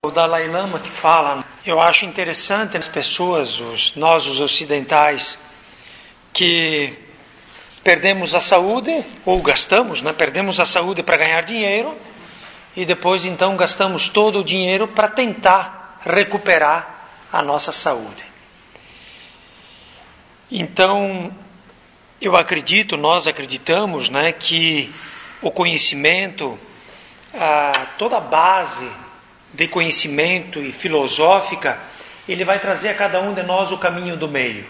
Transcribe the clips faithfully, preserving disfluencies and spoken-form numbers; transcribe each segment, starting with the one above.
O Dalai Lama que fala, eu acho interessante as pessoas, os, nós os ocidentais, que perdemos a saúde, ou gastamos, né? Perdemos a saúde para ganhar dinheiro, e depois então gastamos todo o dinheiro para tentar recuperar a nossa saúde. Então, eu acredito, nós acreditamos, né, que o conhecimento, ah, toda a base de conhecimento e filosófica, ele vai trazer a cada um de nós o caminho do meio.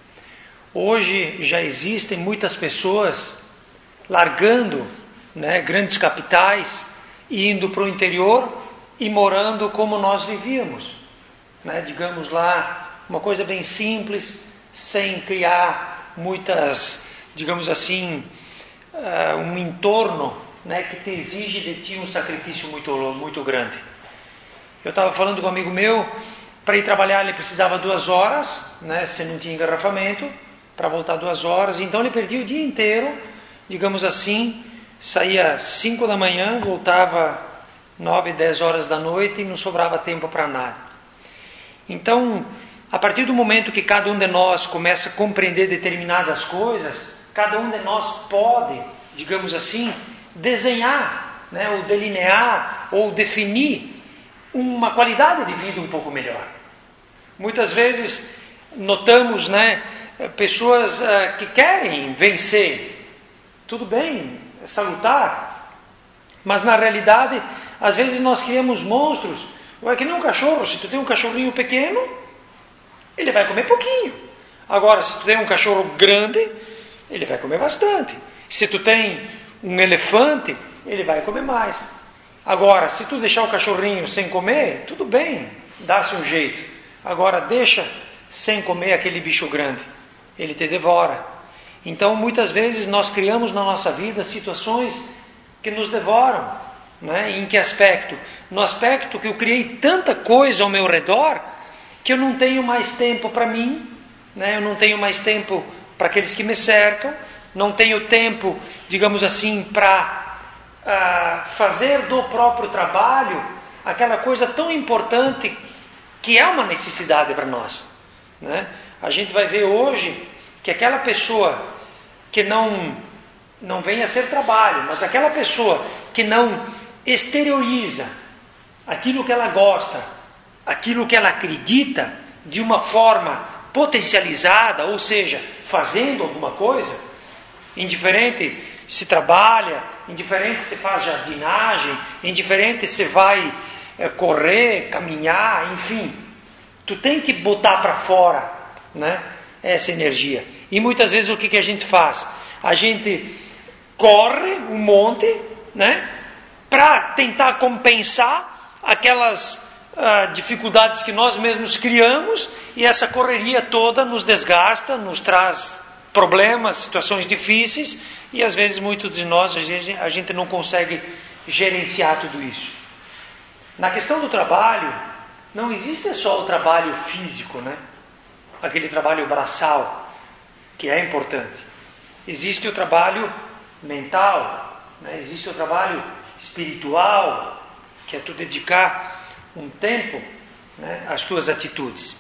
Hoje já existem muitas pessoas largando, né, grandes capitais e indo para o interior e morando como nós vivíamos, né, digamos lá, uma coisa bem simples, sem criar muitas, digamos assim, uh, um entorno, né, que te exige de ti um sacrifício muito, muito grande. Eu estava falando com um amigo meu, para ir trabalhar ele precisava duas horas, né, se não tinha engarrafamento, para voltar duas horas, então ele perdia o dia inteiro, digamos assim, saía cinco da manhã, voltava nove, dez horas da noite e não sobrava tempo para nada. Então, a partir do momento que cada um de nós começa a compreender determinadas coisas, cada um de nós pode, digamos assim, desenhar, né, ou delinear, ou definir uma qualidade de vida um pouco melhor. Muitas vezes notamos, né, pessoas uh, que querem vencer. Tudo bem, é salutar, mas na realidade, às vezes nós criamos monstros. Ou é que nem um cachorro, se tu tem um cachorrinho pequeno, ele vai comer pouquinho. Agora, se tu tem um cachorro grande, ele vai comer bastante. Se tu tem um elefante, ele vai comer mais. Agora, se tu deixar o cachorrinho sem comer, tudo bem, dá-se um jeito. Agora, deixa sem comer aquele bicho grande, ele te devora. Então, muitas vezes nós criamos na nossa vida situações que nos devoram, né? Em que aspecto? No aspecto que eu criei tanta coisa ao meu redor que eu não tenho mais tempo para mim, né? Eu não tenho mais tempo para aqueles que me cercam, não tenho tempo, digamos assim, para Uh, fazer do próprio trabalho aquela coisa tão importante que é uma necessidade para nós, né? A gente vai ver hoje que aquela pessoa que não, não vem a ser trabalho, mas aquela pessoa que não exterioriza aquilo que ela gosta, aquilo que ela acredita de uma forma potencializada, ou seja, fazendo alguma coisa, indiferente se trabalha, indiferente se faz jardinagem, indiferente se vai é, correr, caminhar, enfim, tu tem que botar para fora, né, essa energia. E muitas vezes o que, que a gente faz? A gente corre um monte, né, para tentar compensar aquelas uh, dificuldades que nós mesmos criamos, e essa correria toda nos desgasta, nos traz problemas, situações difíceis, e às vezes muitos de nós, a gente não consegue gerenciar tudo isso. Na questão do trabalho, não existe só o trabalho físico, né? Aquele trabalho braçal, que é importante. Existe o trabalho mental, né? Existe o trabalho espiritual, que é tu dedicar um tempo, né, às tuas atitudes.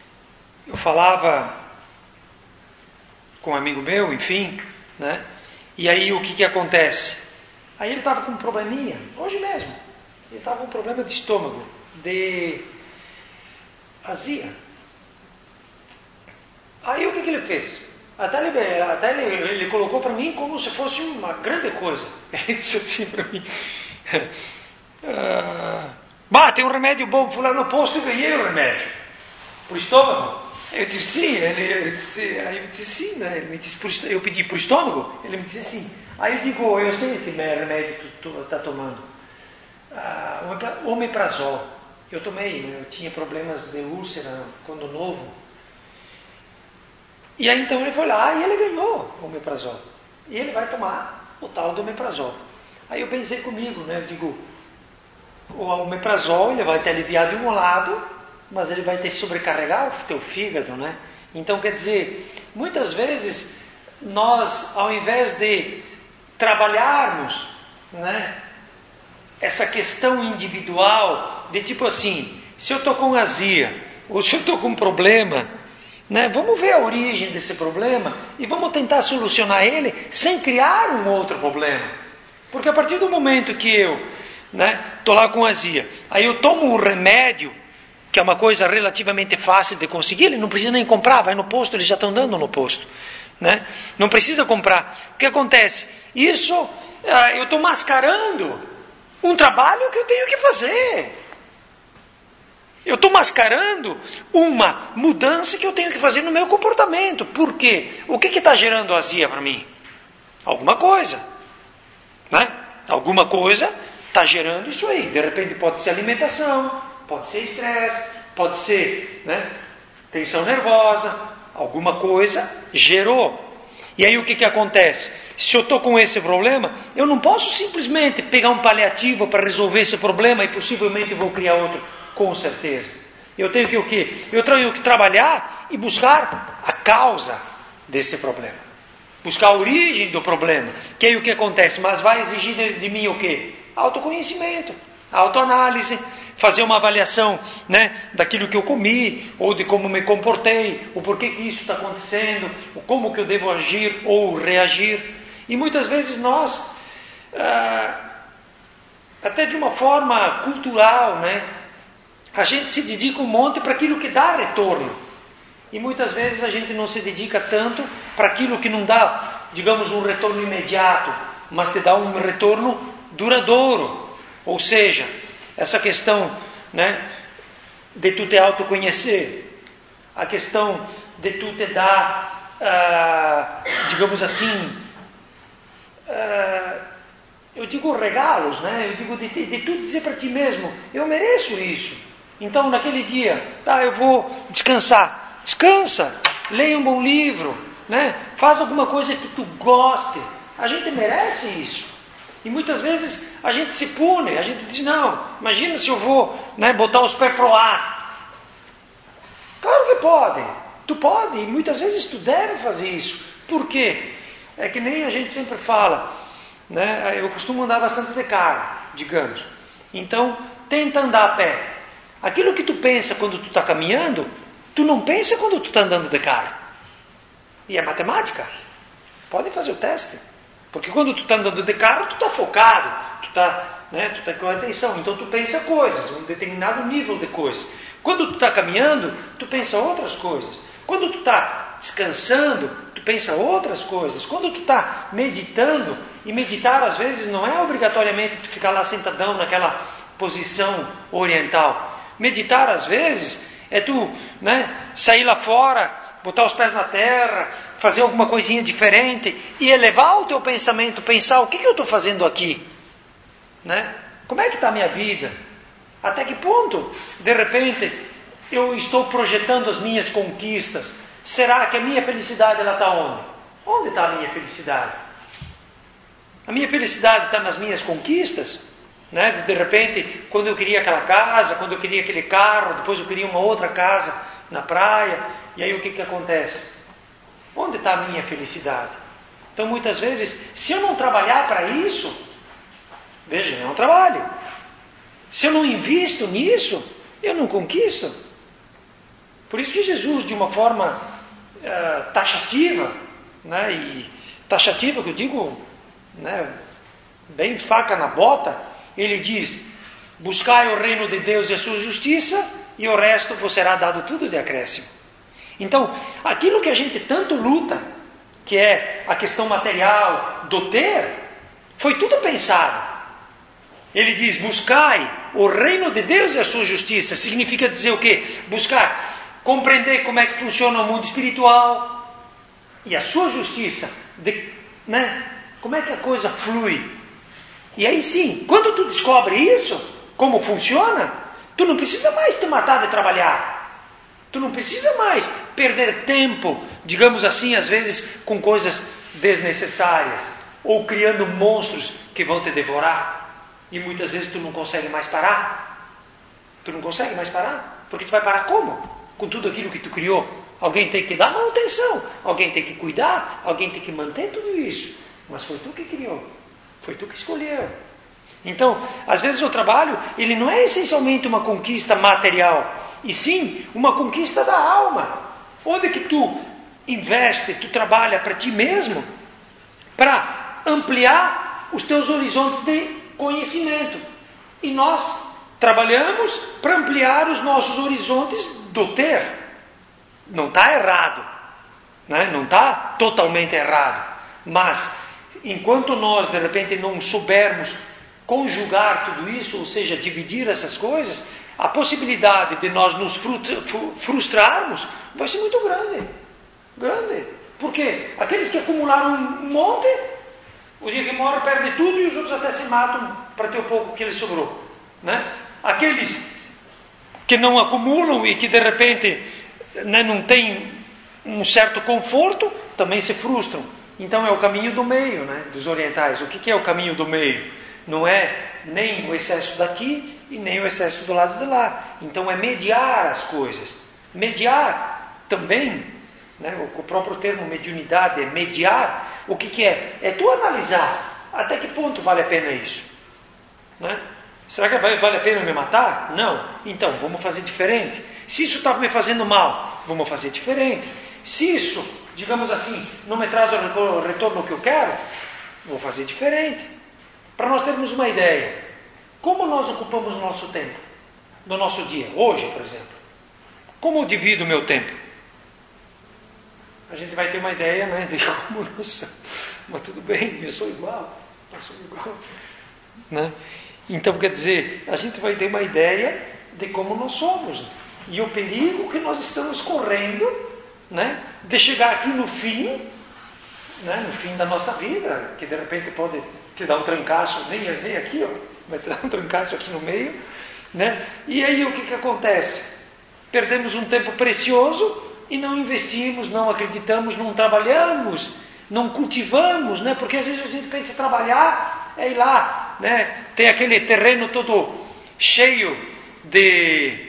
Eu falava com um amigo meu, enfim, né? E aí o que, que acontece? Aí ele estava com um probleminha, hoje mesmo. Ele estava com um problema de estômago, de azia. Aí o que, que ele fez? Até ele, até ele, ele colocou para mim como se fosse uma grande coisa. Ele disse assim para mim: ah, bah, tem um remédio bom, fui lá no posto e ganhei o remédio. Para o estômago. Eu disse sim, ele, ele disse, aí eu disse sim, né? Ele me disse, por, eu pedi para o estômago, ele me disse sim. Aí eu digo, eu sei que remédio tu está tomando. Ah, omeprazol. Eu tomei, eu tinha problemas de úlcera quando novo. E aí então ele foi lá e ele ganhou o omeprazol. E ele vai tomar o tal do omeprazol. Aí eu pensei comigo, né? Eu digo, o omeprazol ele vai te aliviar de um lado, mas ele vai te sobrecarregar o teu fígado, né? Então, quer dizer, muitas vezes nós, ao invés de trabalharmos, né, essa questão individual de tipo assim, se eu estou com azia, ou se eu estou com um problema, né, vamos ver a origem desse problema e vamos tentar solucionar ele sem criar um outro problema. Porque a partir do momento que eu estou, né, lá com azia, aí eu tomo um remédio, que é uma coisa relativamente fácil de conseguir, ele não precisa nem comprar, vai no posto, eles já estão dando no posto, né? Não precisa comprar. O que acontece? Isso, ah, eu estou mascarando um trabalho que eu tenho que fazer. Eu estou mascarando uma mudança que eu tenho que fazer no meu comportamento. Por quê? O que está gerando azia para mim? Alguma coisa, né? Alguma coisa está gerando isso aí. De repente pode ser alimentação, pode ser estresse, pode ser, né, tensão nervosa, alguma coisa gerou. E aí o que, que acontece? Se eu estou com esse problema, eu não posso simplesmente pegar um paliativo para resolver esse problema e possivelmente vou criar outro, com certeza. Eu tenho que o quê? Eu tenho que trabalhar e buscar a causa desse problema. Buscar a origem do problema. Que aí o que acontece? Mas vai exigir de, de mim o quê? Autoconhecimento, autoanálise, fazer uma avaliação, né, daquilo que eu comi, ou de como me comportei, o porquê que isso está acontecendo, o como que eu devo agir ou reagir. E muitas vezes nós, ah, até de uma forma cultural, né, a gente se dedica um monte para aquilo que dá retorno. E muitas vezes a gente não se dedica tanto para aquilo que não dá, digamos, um retorno imediato, mas te dá um retorno duradouro. Ou seja, essa questão, né, de tu te autoconhecer, a questão de tu te dar, ah, digamos assim, ah, eu digo regalos, né? Eu digo de, de, de tu dizer para ti mesmo, eu mereço isso. Então naquele dia, tá, eu vou descansar. Descansa, leia um bom livro, né? Faz alguma coisa que tu goste. A gente merece isso. E muitas vezes a gente se pune, a gente diz, não, imagina se eu vou, né, botar os pés pro ar. Claro que pode, tu pode, e muitas vezes tu deve fazer isso. Por quê? É que nem a gente sempre fala, né? Eu costumo andar bastante de carro, digamos. Então, tenta andar a pé. Aquilo que tu pensa quando tu está caminhando, tu não pensa quando tu está andando de carro. E é matemática. Podem fazer o teste. Porque quando tu está andando de carro, tu está focado, tu está, né, tu tá com atenção, então tu pensa coisas, um determinado nível de coisas. Quando tu está caminhando, tu pensa outras coisas. Quando tu está descansando, tu pensa outras coisas. Quando tu está meditando, e meditar às vezes não é obrigatoriamente tu ficar lá sentadão naquela posição oriental. Meditar às vezes é tu, né, sair lá fora, botar os pés na terra, fazer alguma coisinha diferente e elevar o teu pensamento, pensar o que, que eu estou fazendo aqui, né? Como é que está a minha vida? Até que ponto, de repente, eu estou projetando as minhas conquistas? Será que a minha felicidade ela está onde? Onde está a minha felicidade? A minha felicidade está nas minhas conquistas? Né? De, de repente, quando eu queria aquela casa, quando eu queria aquele carro, depois eu queria uma outra casa na praia, e aí o que, que acontece? Onde está a minha felicidade? Então muitas vezes, se eu não trabalhar para isso, veja, eu não trabalho. Se eu não invisto nisso, eu não conquisto. Por isso que Jesus, de uma forma uh, taxativa, né, e taxativa que eu digo, né, bem faca na bota, ele diz, buscai o reino de Deus e a sua justiça, e o resto vos será dado tudo de acréscimo. Então, aquilo que a gente tanto luta, que é a questão material do ter, foi tudo pensado. Ele diz, buscai o reino de Deus e a sua justiça. Significa dizer o quê? Buscar, compreender como é que funciona o mundo espiritual e a sua justiça, de, né? Como é que a coisa flui. E aí sim, quando tu descobre isso, como funciona, tu não precisa mais te matar de trabalhar. Tu não precisa mais perder tempo, digamos assim, às vezes com coisas desnecessárias, ou criando monstros que vão te devorar. E muitas vezes tu não consegue mais parar. Tu não consegue mais parar. Porque tu vai parar como? Com tudo aquilo que tu criou. Alguém tem que dar manutenção, alguém tem que cuidar, alguém tem que manter tudo isso. Mas foi tu que criou, foi tu que escolheu. Então, às vezes o trabalho, ele não é essencialmente uma conquista material, e sim uma conquista da alma. Onde que tu investe, tu trabalha para ti mesmo, para ampliar os teus horizontes de conhecimento. E nós trabalhamos para ampliar os nossos horizontes do ter. Não está errado, né? Não está totalmente errado. Mas, enquanto nós, de repente, não soubermos conjugar tudo isso, ou seja, dividir essas coisas, a possibilidade de nós nos frustrarmos vai ser muito grande. Grande. Por quê? Aqueles que acumularam um monte, o dia que morre perde tudo e os outros até se matam para ter o pouco que lhes sobrou, né? Aqueles que não acumulam e que de repente, né, não têm um certo conforto, também se frustram. Então é o caminho do meio, né, dos orientais. O que, que é o caminho do meio? Não é nem o excesso daqui e nem o excesso do lado de lá. Então é mediar as coisas. Mediar também, né, o próprio termo mediunidade é mediar. O que, que é? É tu analisar até que ponto vale a pena isso, né? Será que vale a pena me matar? Não. Então, vamos fazer diferente. Se isso está me fazendo mal, vamos fazer diferente. Se isso, digamos assim, não me traz o retorno que eu quero, vou fazer diferente. Para nós termos uma ideia, como nós ocupamos o nosso tempo, no nosso dia, hoje, por exemplo. Como eu divido o meu tempo? A gente vai ter uma ideia, né, de como nós somos. Mas tudo bem, eu sou igual. Eu sou igual. Né? Então, quer dizer, a gente vai ter uma ideia de como nós somos. E o perigo que nós estamos correndo, né, de chegar aqui no fim, né, no fim da nossa vida, que de repente pode te dar um trancaço, nem vem aqui, ó, vai te dar um trancaço aqui no meio, né? E aí o que, que acontece? Perdemos um tempo precioso e não investimos, não acreditamos, não trabalhamos, não cultivamos, né? Porque às vezes a gente pensa em trabalhar, é ir lá, né? Tem aquele terreno todo cheio de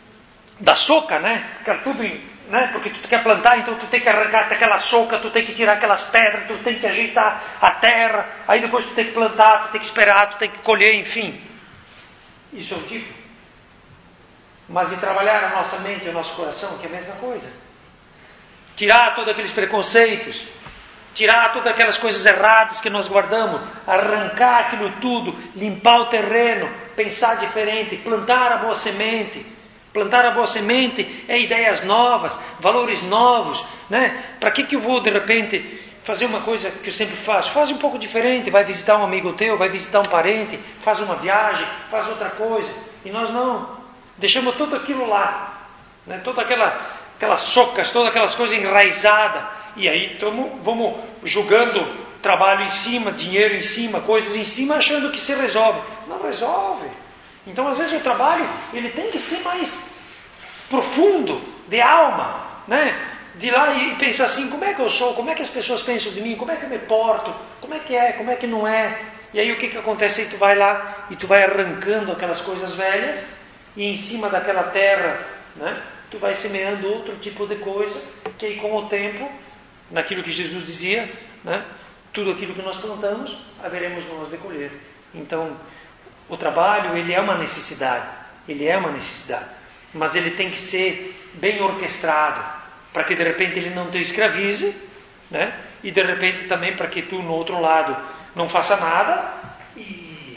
da soca, né? Tudo, né? Porque tu quer plantar, então tu tem que arrancar aquela soca, tu tem que tirar aquelas pedras, tu tem que ajeitar a terra, aí depois tu tem que plantar, tu tem que esperar, tu tem que colher, enfim. Isso é o tipo. Mas e trabalhar a nossa mente e o nosso coração, que é a mesma coisa. Tirar todos aqueles preconceitos, tirar todas aquelas coisas erradas que nós guardamos, arrancar aquilo tudo, limpar o terreno, pensar diferente, plantar a boa semente. Plantar a boa semente é ideias novas, valores novos, né? Para que que eu vou de repente fazer uma coisa que eu sempre faço? Faz um pouco diferente, vai visitar um amigo teu, vai visitar um parente, faz uma viagem, faz outra coisa. E nós não, deixamos tudo aquilo lá, né? Toda aquela, aquelas socas, todas aquelas coisas enraizadas. E aí tamo, vamos jogando trabalho em cima, dinheiro em cima, coisas em cima, achando que se resolve. Não resolve. Então, às vezes, o trabalho ele tem que ser mais profundo, de alma, né? De ir lá e pensar assim, como é que eu sou, como é que as pessoas pensam de mim, como é que eu me porto, como é que é, como é que não é. E aí o que, que acontece? Aí tu vai lá e tu vai arrancando aquelas coisas velhas e em cima daquela terra, né, tu vai semeando outro tipo de coisa, que aí com o tempo, naquilo que Jesus dizia, né, tudo aquilo que nós plantamos, haveremos nós de colher. Então, o trabalho, ele é uma necessidade, ele é uma necessidade, mas ele tem que ser bem orquestrado, para que de repente ele não te escravize, né? E de repente também para que tu no outro lado não faça nada e,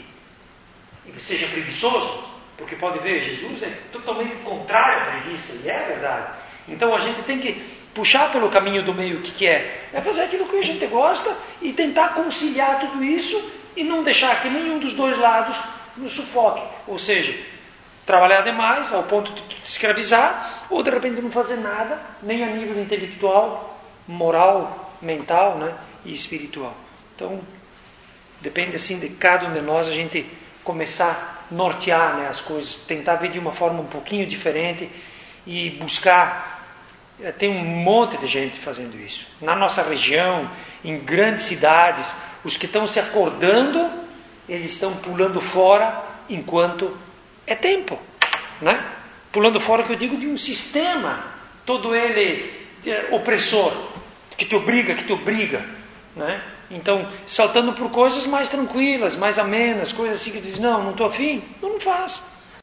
e seja preguiçoso, porque pode ver, Jesus é totalmente contrário à preguiça, e é verdade. Então a gente tem que puxar pelo caminho do meio. O que, que é? É fazer aquilo que a gente gosta e tentar conciliar tudo isso e não deixar que nenhum dos dois lados nos sufoque, ou seja, trabalhar demais ao ponto de te escravizar, ou de repente não fazer nada, nem a nível intelectual, moral, mental, né, e espiritual. Então, depende assim de cada um de nós, a gente começar a nortear, né, as coisas, tentar ver de uma forma um pouquinho diferente e buscar. Tem um monte de gente fazendo isso. Na nossa região, em grandes cidades, os que estão se acordando, eles estão pulando fora enquanto é tempo, né? Pulando fora, que eu digo, de um sistema, todo ele é, opressor, que te obriga, que te obriga, né? Então, saltando por coisas mais tranquilas, mais amenas, coisas assim que diz, não, não estou afim, não, não faz.